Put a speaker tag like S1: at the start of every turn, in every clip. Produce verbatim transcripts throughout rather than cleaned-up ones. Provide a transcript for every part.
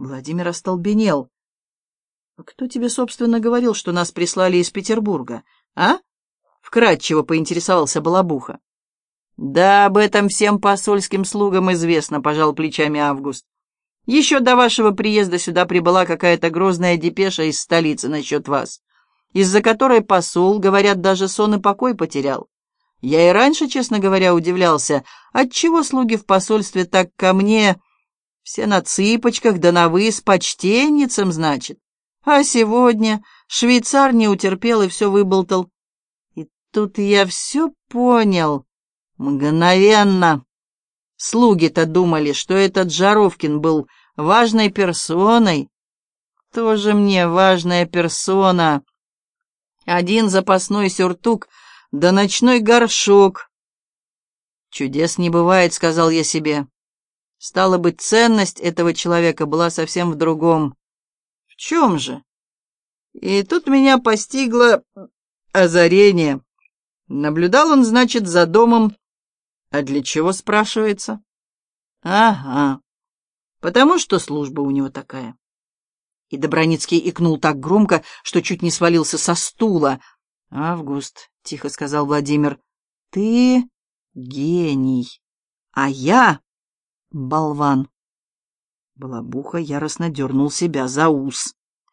S1: Владимир остолбенел. — Кто тебе, собственно, говорил, что нас прислали из Петербурга, а? — вкратчиво поинтересовался Балабуха. — Да об этом всем посольским слугам известно, — пожал плечами Август. — Еще до вашего приезда сюда прибыла какая-то грозная депеша из столицы насчет вас, из-за которой посол, говорят, даже сон и покой потерял. Я и раньше, честно говоря, удивлялся, отчего слуги в посольстве так ко мне все на цыпочках, да на «вы» с почтенницем, значит. А сегодня швейцар не утерпел и все выболтал. И тут я все понял. Мгновенно. Слуги-то думали, что этот Жаровкин был важной персоной. Тоже мне важная персона. Один запасной сюртук да ночной горшок. Чудес не бывает, сказал я себе. Стало быть, ценность этого человека была совсем в другом. В чем же? И тут меня постигло озарение. Наблюдал он, значит, за домом. А для чего, спрашивается? Ага, потому что служба у него такая. И Доброницкий икнул так громко, что чуть не свалился со стула. «Август», — тихо сказал Владимир, — «ты гений, а я болван». Балабуха яростно дернул себя за ус.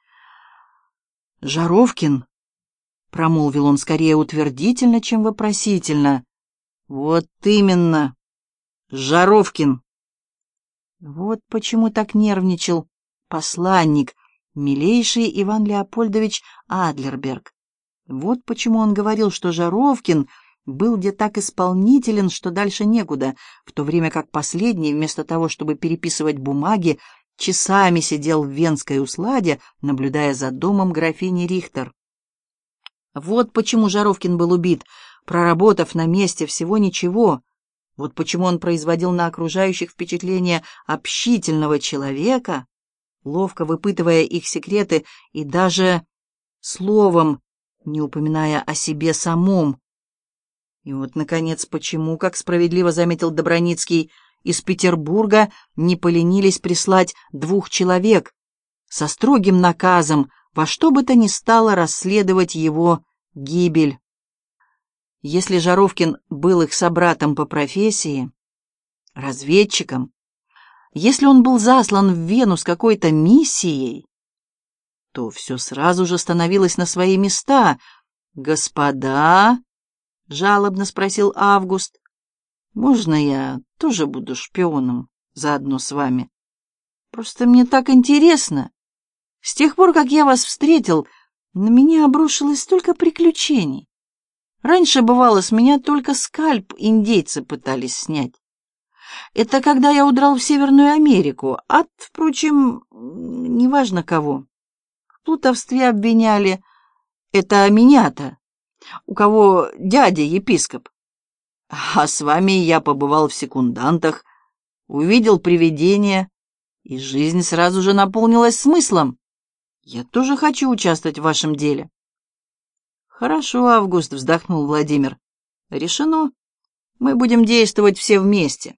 S1: «Жаровкин», — промолвил он скорее утвердительно, чем вопросительно. «Вот именно, Жаровкин». Вот почему так нервничал посланник, милейший Иван Леопольдович Адлерберг. Вот почему он говорил, что Жаровкин был где так исполнителен, что дальше некуда, в то время как последний, вместо того, чтобы переписывать бумаги, часами сидел в венской усладе, наблюдая за домом графини Рихтер. Вот почему Жаровкин был убит, проработав на месте всего ничего. Вот почему он производил на окружающих впечатление общительного человека, ловко выпытывая их секреты и даже словом не упоминая о себе самом. И вот, наконец, почему, как справедливо заметил Доброницкий, из Петербурга не поленились прислать двух человек со строгим наказом во что бы то ни стало расследовать его гибель. Если Жаровкин был их собратом по профессии, разведчиком, если он был заслан в Вену с какой-то миссией, то все сразу же становилось на свои места. «Господа?» — жалобно спросил Август. «Можно я тоже буду шпионом заодно с вами? Просто мне так интересно. С тех пор, как я вас встретил, на меня обрушилось столько приключений. Раньше, бывало, с меня только скальп индейцы пытались снять. Это когда я удрал в Северную Америку, от, впрочем, неважно кого. В плутовстве обвиняли. Это меня-то, у кого дядя епископ. А с вами я побывал в секундантах, увидел привидения, и жизнь сразу же наполнилась смыслом. Я тоже хочу участвовать в вашем деле». «Хорошо, Август», — вздохнул Владимир. «Решено. Мы будем действовать все вместе».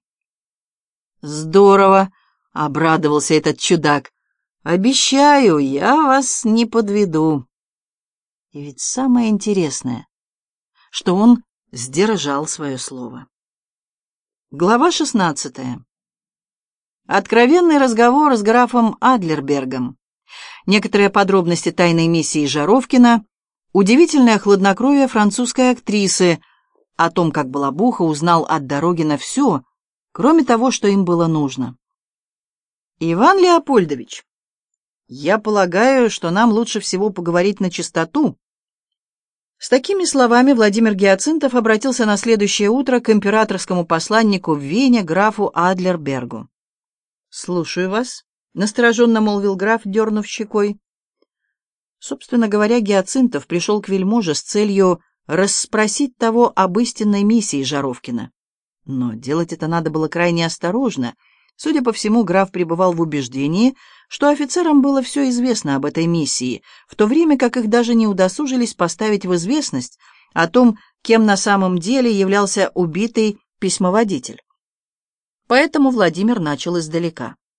S1: «Здорово», — обрадовался этот чудак. «Обещаю, я вас не подведу». И ведь самое интересное, что он сдержал свое слово. Глава шестнадцатая. Откровенный разговор с графом Адлербергом. Некоторые подробности тайной миссии Жаровкина, удивительное хладнокровие французской актрисы, о том, как Балабуха узнал от Дорогина все, кроме того, что им было нужно. «Иван Леопольдович, я полагаю, что нам лучше всего поговорить на чистоту». С такими словами Владимир Гиацинтов обратился на следующее утро к императорскому посланнику в Вене графу Адлербергу. «Слушаю вас», — настороженно молвил граф, дернув щекой. Собственно говоря, Гиацинтов пришел к вельможе с целью расспросить того об истинной миссии Жаровкина. Но делать это надо было крайне осторожно. Судя по всему, граф пребывал в убеждении, что офицерам было все известно об этой миссии, в то время как их даже не удосужились поставить в известность о том, кем на самом деле являлся убитый письмоводитель. Поэтому Владимир начал издалека.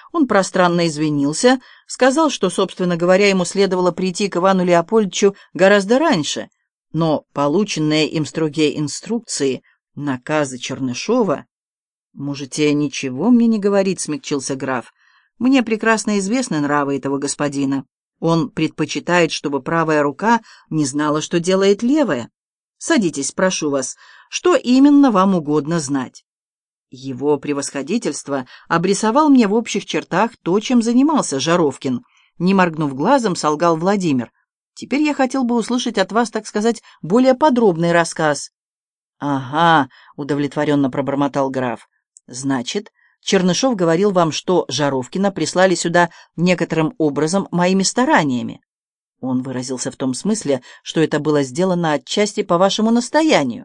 S1: Он пространно извинился, сказал, что, собственно говоря, ему следовало прийти к Ивану Леопольдовичу гораздо раньше, но полученные им строгие инструкции, наказы Чернышова... «Можете ничего мне не говорить», — смягчился граф. «Мне прекрасно известны нравы этого господина. Он предпочитает, чтобы правая рука не знала, что делает левая. Садитесь, прошу вас, что именно вам угодно знать». Его превосходительство обрисовал мне в общих чертах то, чем занимался Жаровкин. Не моргнув глазом, солгал Владимир. «Теперь я хотел бы услышать от вас, так сказать, более подробный рассказ». «Ага», — удовлетворенно пробормотал граф. «Значит, Чернышов говорил вам, что Жаровкина прислали сюда некоторым образом моими стараниями. Он выразился в том смысле, что это было сделано отчасти по вашему настоянию.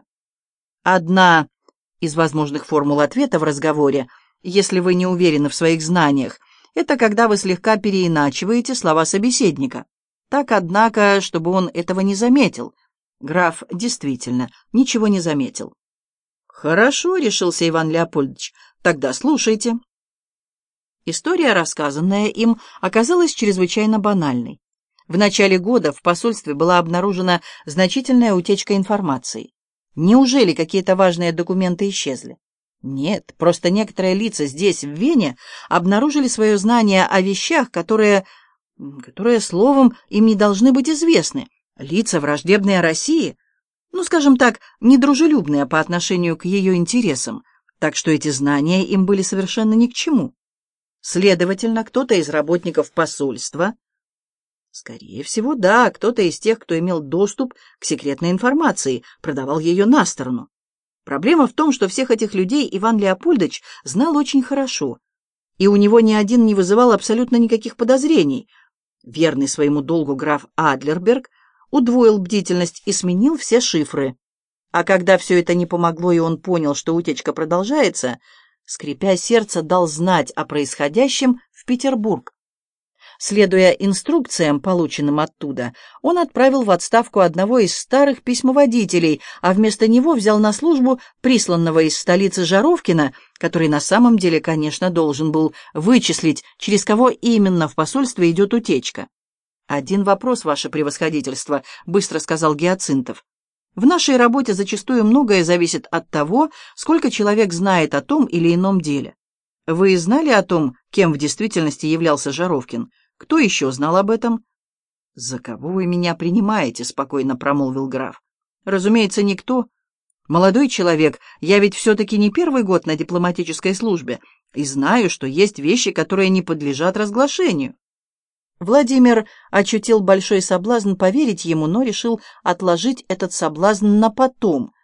S1: Одна из возможных формул ответа в разговоре, если вы не уверены в своих знаниях, это когда вы слегка переиначиваете слова собеседника. Так, однако, чтобы он этого не заметил». Граф действительно ничего не заметил. «Хорошо», — решился Иван Леопольдович, — «тогда слушайте». История, рассказанная им, оказалась чрезвычайно банальной. В начале года в посольстве была обнаружена значительная утечка информации. Неужели какие-то важные документы исчезли? Нет, просто некоторые лица здесь, в Вене, обнаружили свое знание о вещах, которые, которые, словом, им не должны быть известны. Лица, враждебные России, ну, скажем так, недружелюбные по отношению к ее интересам, так что эти знания им были совершенно ни к чему. Следовательно, кто-то из работников посольства, скорее всего, да, кто-то из тех, кто имел доступ к секретной информации, продавал ее на сторону. Проблема в том, что всех этих людей Иван Леопольдович знал очень хорошо, и у него ни один не вызывал абсолютно никаких подозрений. Верный своему долгу граф Адлерберг удвоил бдительность и сменил все шифры. А когда все это не помогло, и он понял, что утечка продолжается, скрипя сердце, дал знать о происходящем в Петербург. Следуя инструкциям, полученным оттуда, он отправил в отставку одного из старых письмоводителей, а вместо него взял на службу присланного из столицы Жаровкина, который на самом деле, конечно, должен был вычислить, через кого именно в посольстве идет утечка. «Один вопрос, ваше превосходительство», — быстро сказал Гиацинтов. «В нашей работе зачастую многое зависит от того, сколько человек знает о том или ином деле. Вы знали о том, кем в действительности являлся Жаровкин? Кто еще знал об этом?» «За кого вы меня принимаете?» — спокойно промолвил граф. «Разумеется, никто. Молодой человек, я ведь все-таки не первый год на дипломатической службе и знаю, что есть вещи, которые не подлежат разглашению». Владимир ощутил большой соблазн поверить ему, но решил отложить этот соблазн на потом,